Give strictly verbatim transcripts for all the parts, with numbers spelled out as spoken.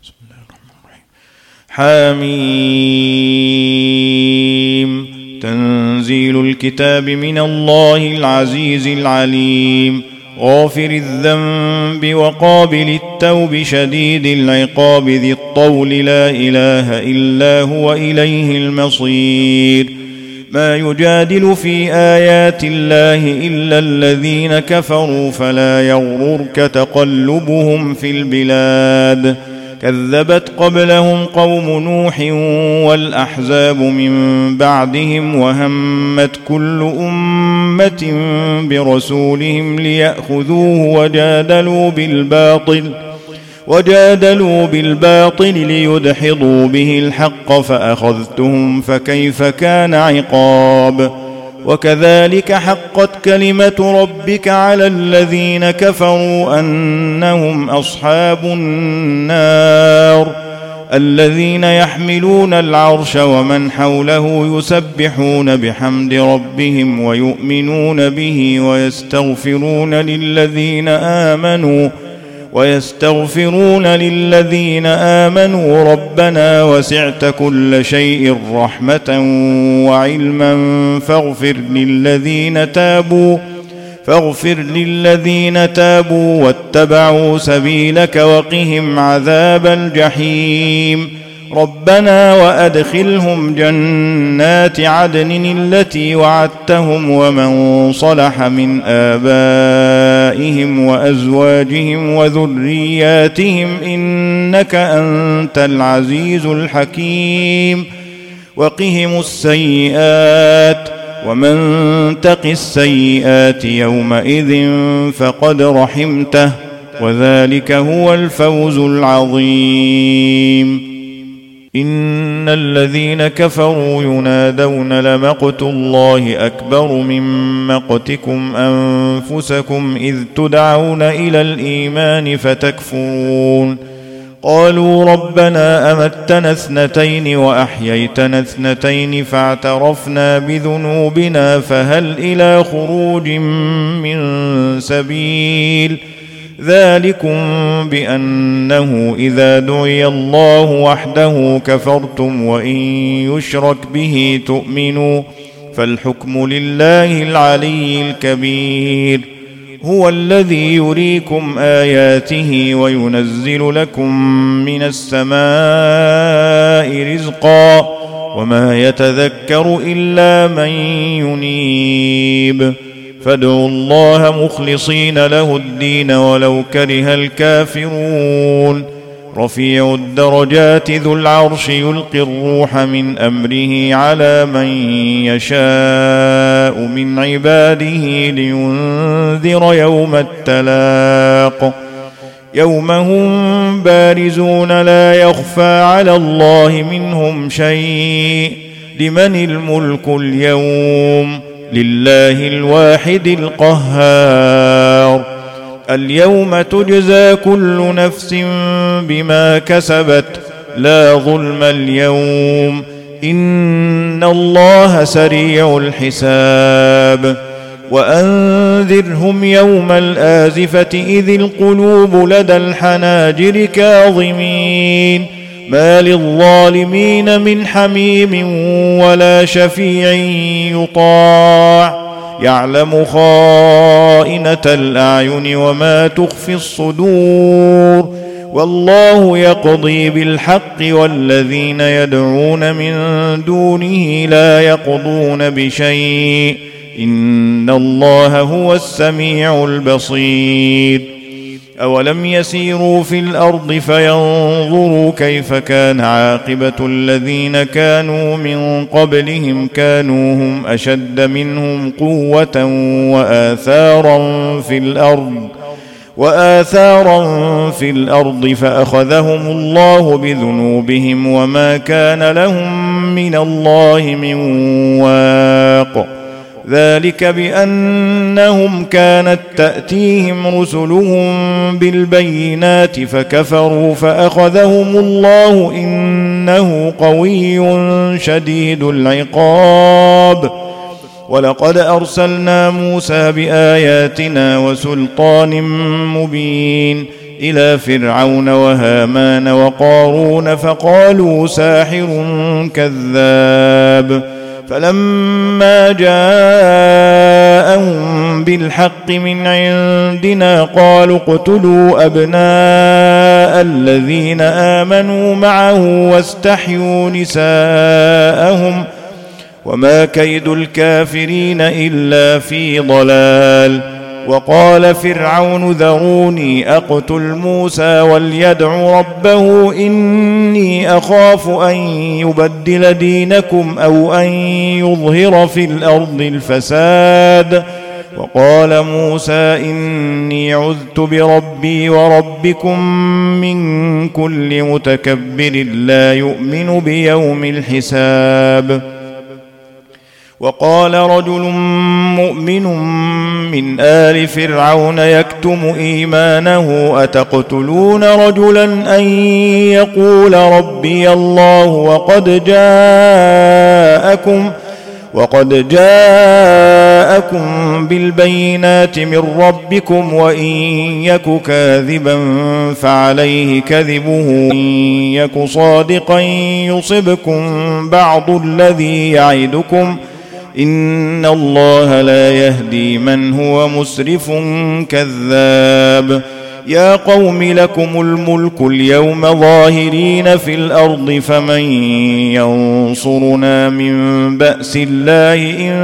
حميم تنزيل الكتاب من الله العزيز العليم غافر الذنب وقابل التوب شديد العقاب ذي الطول لا إله إلا هو إليه المصير ما يجادل في آيات الله إلا الذين كفروا فلا يغررك تقلبهم في البلاد كذبت قبلهم قوم نوح والأحزاب من بعدهم وهمت كل أمة برسولهم ليأخذوه وجادلوا بالباطل وجادلوا بالباطل ليدحضوا به الحق فأخذتهم فكيف كان عقاب وكذلك حقت كلمة ربك على الذين كفروا أنهم أصحاب النار الذين يحملون العرش ومن حوله يسبحون بحمد ربهم ويؤمنون به ويستغفرون للذين آمنوا ويستغفرون للذين آمنوا ربنا وسعت كل شيء رحمة وعلما فاغفر للذين تابوا فاغفر للذين تابوا واتبعوا سبيلك وقهم عذاب الجحيم ربنا وأدخلهم جنات عدن التي وعدتهم ومن صلح من آبائهم وأزواجهم وذرياتهم إنك أنت العزيز الحكيم وقهم السيئات ومن تق السيئات يومئذ فقد رحمته وذلك هو الفوز العظيم إن الذين كفروا ينادون لمقت الله أكبر من مقتكم أنفسكم إذ تدعون إلى الإيمان فتكفرون قالوا ربنا أمتنا اثنتين وأحييتنا اثنتين فاعترفنا بذنوبنا فهل إلى خروج من سبيل ذلكم بأنه إذا دعي الله وحده كفرتم وإن يشرك به تؤمنوا فالحكم لله العلي الكبير هو الذي يريكم آياته وينزل لكم من السماء رزقا وما يتذكر إلا من ينيب فادعوا الله مخلصين له الدين ولو كره الكافرون رفيع الدرجات ذو العرش يلقي الروح من أمره على من يشاء من عباده لينذر يوم التلاق يوم هم بارزون لا يخفى على الله منهم شيء لمن الملك اليوم لله الواحد القهار اليوم تجزى كل نفس بما كسبت لا ظلم اليوم إن الله سريع الحساب وأنذرهم يوم الآزفة إذ القلوب لدى الحناجر كاظمين ما للظالمين من حميم ولا شفيع يطاع يعلم خائنة الأعين وما تخفي الصدور والله يقضي بالحق والذين يدعون من دونه لا يقضون بشيء إن الله هو السميع البصير أولم يسيروا في الأرض فينظروا كيف كان عاقبة الذين كانوا من قبلهم كانوا هم أشد منهم قوة وآثارا في الأرض وآثارا في الأرض فأخذهم الله بذنوبهم وما كان لهم من الله من واق ذلك بأنهم كانت تأتيهم رسلهم بالبينات فكفروا فأخذهم الله إنه قوي شديد العقاب ولقد أرسلنا موسى بآياتنا وسلطان مبين إلى فرعون وهامان وقارون فقالوا ساحر كذاب. فلما جاءهم بالحق من عندنا قالوا اقتلوا أبناء الذين آمنوا معه واستحيوا نساءهم وما كيد الكافرين إلا في ضلال. وقال فرعون ذروني أقتل موسى وليدع ربه إني أخاف أن يبدل دينكم أو أن يظهر في الأرض الفساد. وقال موسى إني عذت بربي وربكم من كل متكبر لا يؤمن بيوم الحساب. وقال رجل مؤمن من آل فرعون يكتم إيمانه أتقتلون رجلا أن يقول ربي الله وقد جاءكم وقد جاءكم بالبينات من ربكم وإن يك كاذبا فعليه كذبه وإن يك صادقا يصبكم بعض الذي يعدكم إن الله لا يهدي من هو مسرف كذاب. يا قوم لكم الملك اليوم ظاهرين في الأرض فمن ينصرنا من بأس الله إن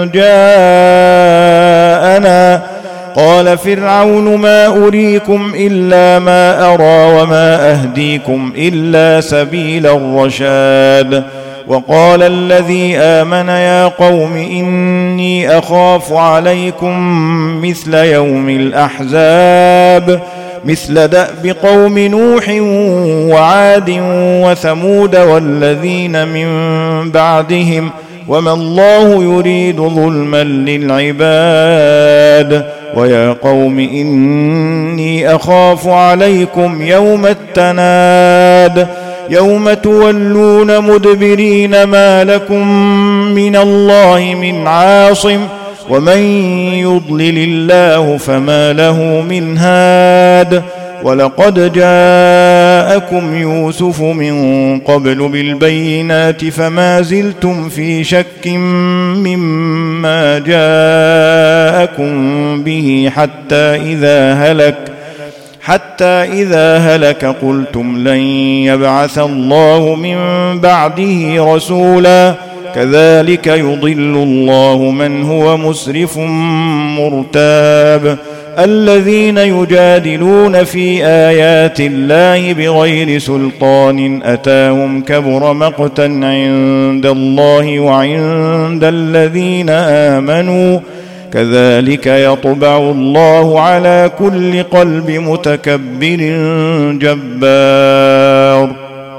جاءنا. قال فرعون ما أريكم إلا ما أرى وما أهديكم إلا سبيل الرشاد. وقال الذي آمن يا قوم إني أخاف عليكم مثل يوم الأحزاب مثل دأب قوم نوح وعاد وثمود والذين من بعدهم وما الله يريد ظلما للعباد. ويا قوم إني أخاف عليكم يوم التناد يوم تولون مدبرين ما لكم من الله من عاصم ومن يضلل الله فما له من هاد. ولقد جاءكم يوسف من قبل بالبينات فما زلتم في شك مما جاءكم به حتى إذا هلك حتى إذا هلك قلتم لن يبعث الله من بعده رسولا كذلك يضل الله من هو مسرف مرتاب. الذين يجادلون في آيات الله بغير سلطان أتاهم كبر مقتا عند الله وعند الذين آمنوا كذلك يطبع الله على كل قلب متكبر جبار.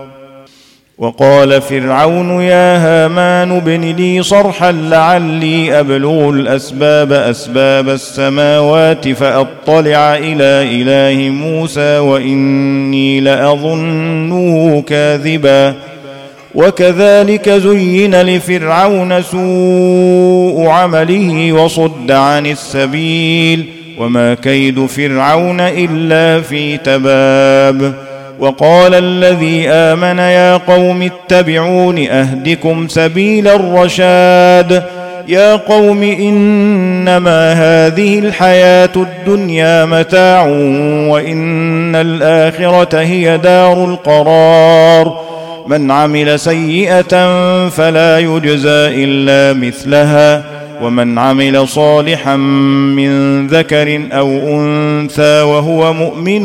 وقال فرعون يا هامان ابن لي صرحا لعلي أبلغ الأسباب أسباب السماوات فأطلع إلى إله موسى وإني لأظنه كاذبا. وكذلك زين لفرعون سوء عمله وصد عن السبيل وما كيد فرعون إلا في تباب. وقال الذي آمن يا قوم اتبعون أهدكم سبيل الرشاد. يا قوم إنما هذه الحياة الدنيا متاع وإن الآخرة هي دار القرار. من عمل سيئة فلا يجزى إلا مثلها ومن عمل صالحا من ذكر أو أنثى وهو مؤمن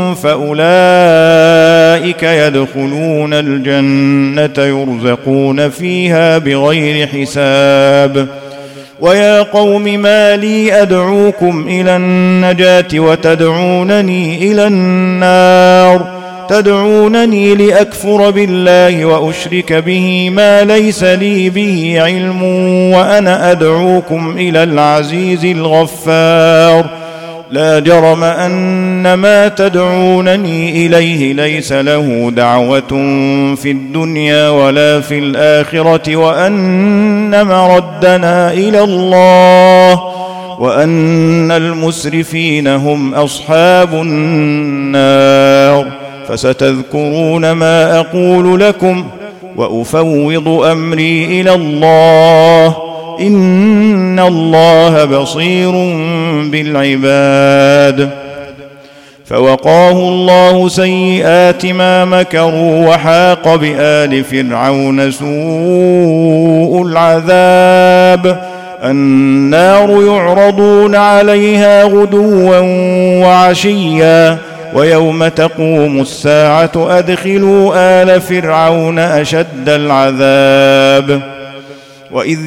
فأولئك يدخلون الجنة يرزقون فيها بغير حساب. ويا قوم ما لي أدعوكم إلى النجاة وتدعونني إلى النار تدعونني لأكفر بالله وأشرك به ما ليس لي به علم وأنا أدعوكم إلى العزيز الغفار. لا جرم أن ما تدعونني إليه ليس له دعوة في الدنيا ولا في الآخرة وأن مردنا إلى الله وأن المسرفين هم أصحاب النار. فستذكرون ما أقول لكم وأفوض أمري إلى الله، إن الله بصير بالعباد. فوقاه الله سيئات ما مكروا، وحاق بآل فرعون سوء العذاب. النار يعرضون عليها غدوا وعشيا، ويوم تقوم الساعة أدخلوا آل فرعون أشد العذاب. وإذ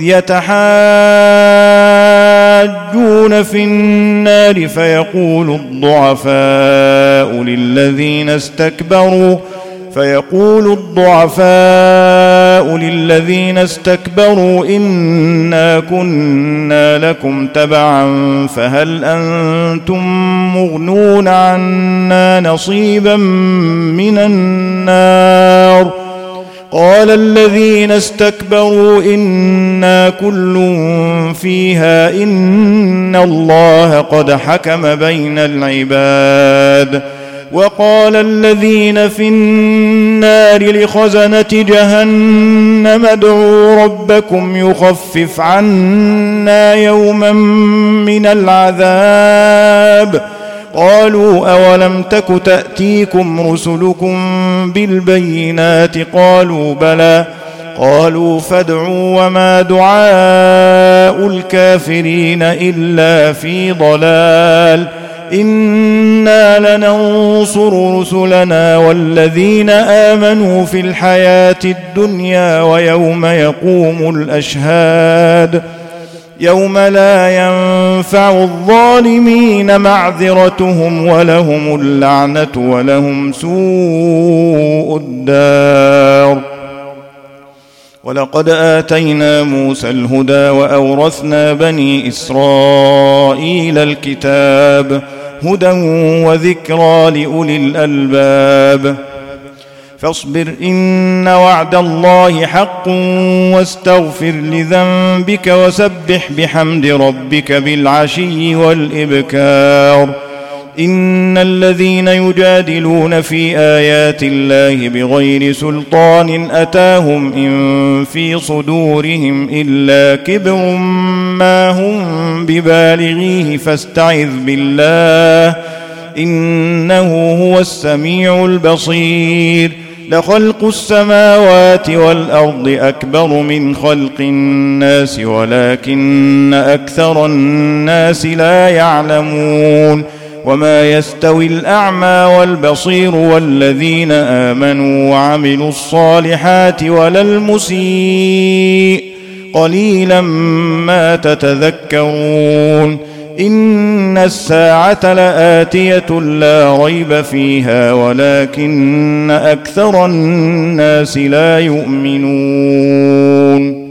يتحاجون في النار فيقول الضعفاء للذين استكبروا فيقول الضعفاء للذين استكبروا إنا كنا لكم تبعا فهل أنتم مغنون عنا نصيبا من النار. قال الذين استكبروا إنا كل فيها إن الله قد حكم بين العباد. وقال الذين في النار لخزنة جهنم ادعوا ربكم يخفف عنا يوما من العذاب. قالوا أولم تك تأتيكم رسلكم بالبينات قالوا بلى. قالوا فادعوا وما دعاء الكافرين إلا في ضلال. إنا لننصر رسلنا والذين آمنوا في الحياة الدنيا ويوم يقوم الأشهاد. يوم لا ينفع الظالمين معذرتهم ولهم اللعنة ولهم سوء الدار. ولقد آتينا موسى الهدى وأورثنا بني إسرائيل الكتاب هدى وذكرى لأولي الألباب. فاصبر إن وعد الله حق واستغفر لذنبك وسبح بحمد ربك بالعشي والإبكار. إن الذين يجادلون في آيات الله بغير سلطان أتاهم إن في صدورهم إلا كبر ما هم ببالغيه فاستعذ بالله إنه هو السميع البصير. لخلق السماوات والأرض أكبر من خلق الناس ولكن أكثر الناس لا يعلمون. وما يستوي الأعمى والبصير والذين آمنوا وعملوا الصالحات ولا المسيء قليلا ما تتذكرون. إن الساعة لآتية لا ريب فيها ولكن أكثر الناس لا يؤمنون.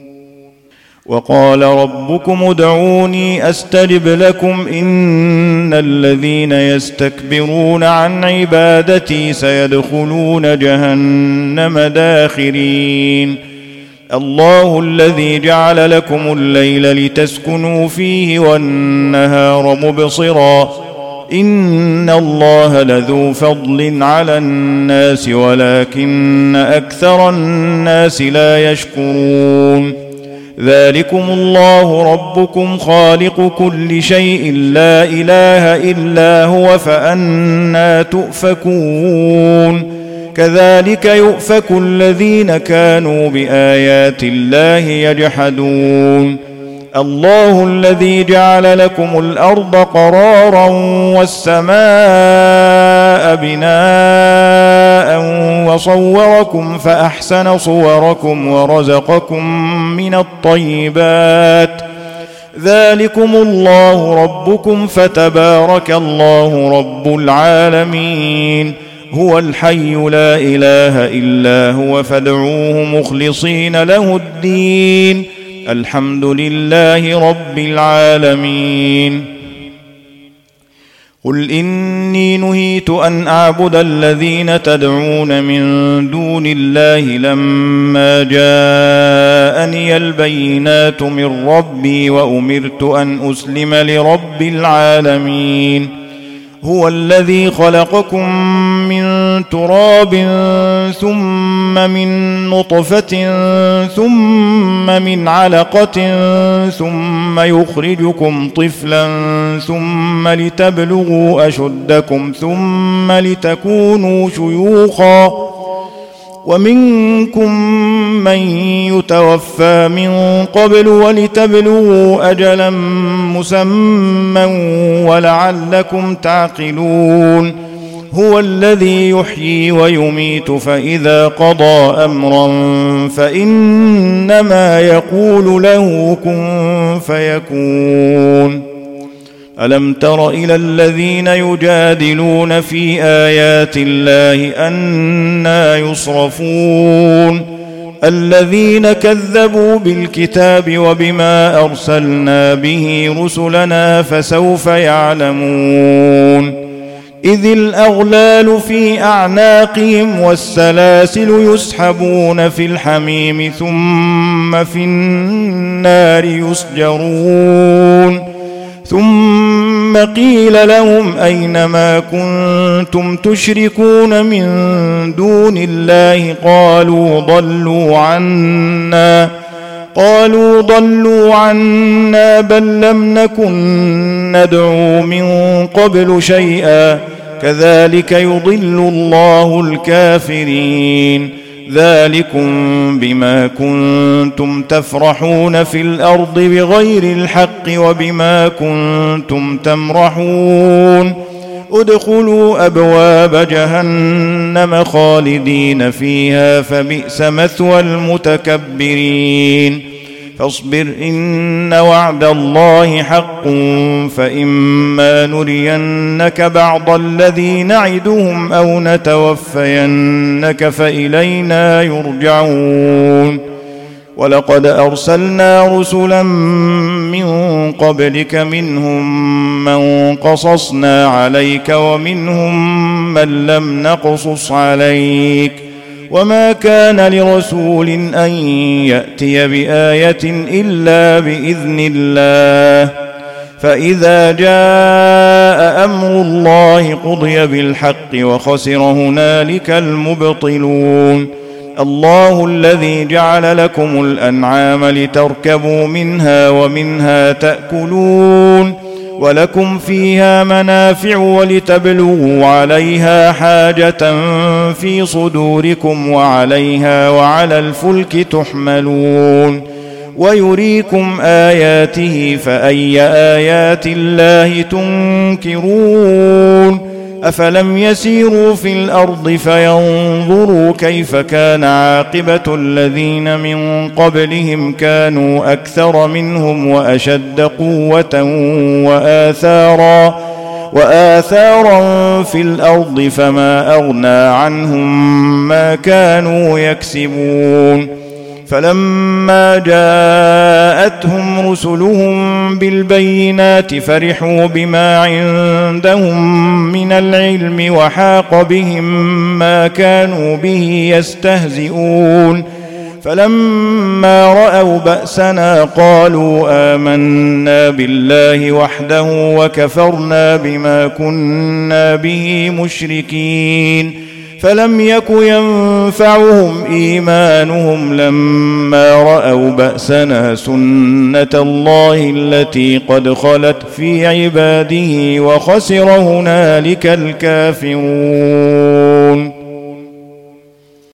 وقال ربكم ادعوني أستجب لكم إن الذين يستكبرون عن عبادتي سيدخلون جهنم داخرين. الله الذي جعل لكم الليل لتسكنوا فيه والنهار مبصرا إن الله لذو فضل على الناس ولكن أكثر الناس لا يشكرون. ذلكم الله ربكم خالق كل شيء لا إله إلا هو فأنى تؤفكون. كذلك يؤفك الذين كانوا بآيات الله يجحدون. الله الذي جعل لكم الأرض قرارا والسماء بناء وصوركم فأحسن صوركم ورزقكم من الطيبات. ذلكم الله ربكم فتبارك الله رب العالمين. هو الحي لا إله إلا هو فادعوه مخلصين له الدين الحمد لله رب العالمين. قل إني نهيت أن أعبد الذين تدعون من دون الله لما جاءني البينات من ربي وأمرت أن أسلم لرب العالمين. هو الذي خلقكم من تراب ثم من نطفة ثم من علقة ثم يخرجكم طفلا ثم لتبلغوا أشدكم ثم لتكونوا شيوخا ومنكم من يتوفى من قبل ولتبلغوا أجلا مسمى ولعلكم تعقلون. هو الذي يحيي ويميت فإذا قضى أمرا فإنما يقول له كن فيكون. ألم تر إلى الذين يجادلون في آيات الله أنى يصرفون الذين كذبوا بالكتاب وبما أرسلنا به رسلنا فسوف يعلمون. إذ الأغلال في أعناقهم والسلاسل يسحبون في الحميم ثم في النار يسجرون. ثم قيل لهم أين ما كنتم تشركون من دون الله قالوا ضلوا عنا قالوا ضلوا عنا بل لم نكن ندعو من قبل شيئا كذلك يضل الله الكافرين. ذلكم بما كنتم تفرحون في الأرض بغير الحق وبما كنتم تمرحون. ادخلوا أبواب جهنم خالدين فيها فبئس مثوى المتكبرين. فاصبر إن وعد الله حق فإما نرينك بعض الذي نعدهم أو نتوفينك فإلينا يرجعون. ولقد أرسلنا رسلا من قبلك منهم من قصصنا عليك ومنهم من لم نقصص عليك وما كان لرسول أن يأتي بآية إلا بإذن الله. فإذا جاء أمر الله قضي بالحق وخسر هنالك المبطلون. الله الذي جعل لكم الأنعام لتركبوا منها ومنها تأكلون ولكم فيها منافع ولتبلغوا عليها حاجة في صدوركم وعليها وعلى الفلك تحملون. ويريكم آياته فأي آيات الله تنكرون. أفلم يسيروا في الأرض فينظروا كيف كان عاقبة الذين من قبلهم كانوا أكثر منهم وأشد قوة وآثارا وآثارا في الأرض فما أغنى عنهم ما كانوا يكسبون. فلما جاءتهم رسلهم بالبينات فرحوا بما عندهم من العلم وحاق بهم ما كانوا به يستهزئون. فلما رأوا بأسنا قالوا آمنا بالله وحده وكفرنا بما كنا به مشركين. فلم يك ينفعهم إيمانهم لما رأوا بأسنا سنة الله التي قد خلت في عباده وخسر هنالك الكافرون.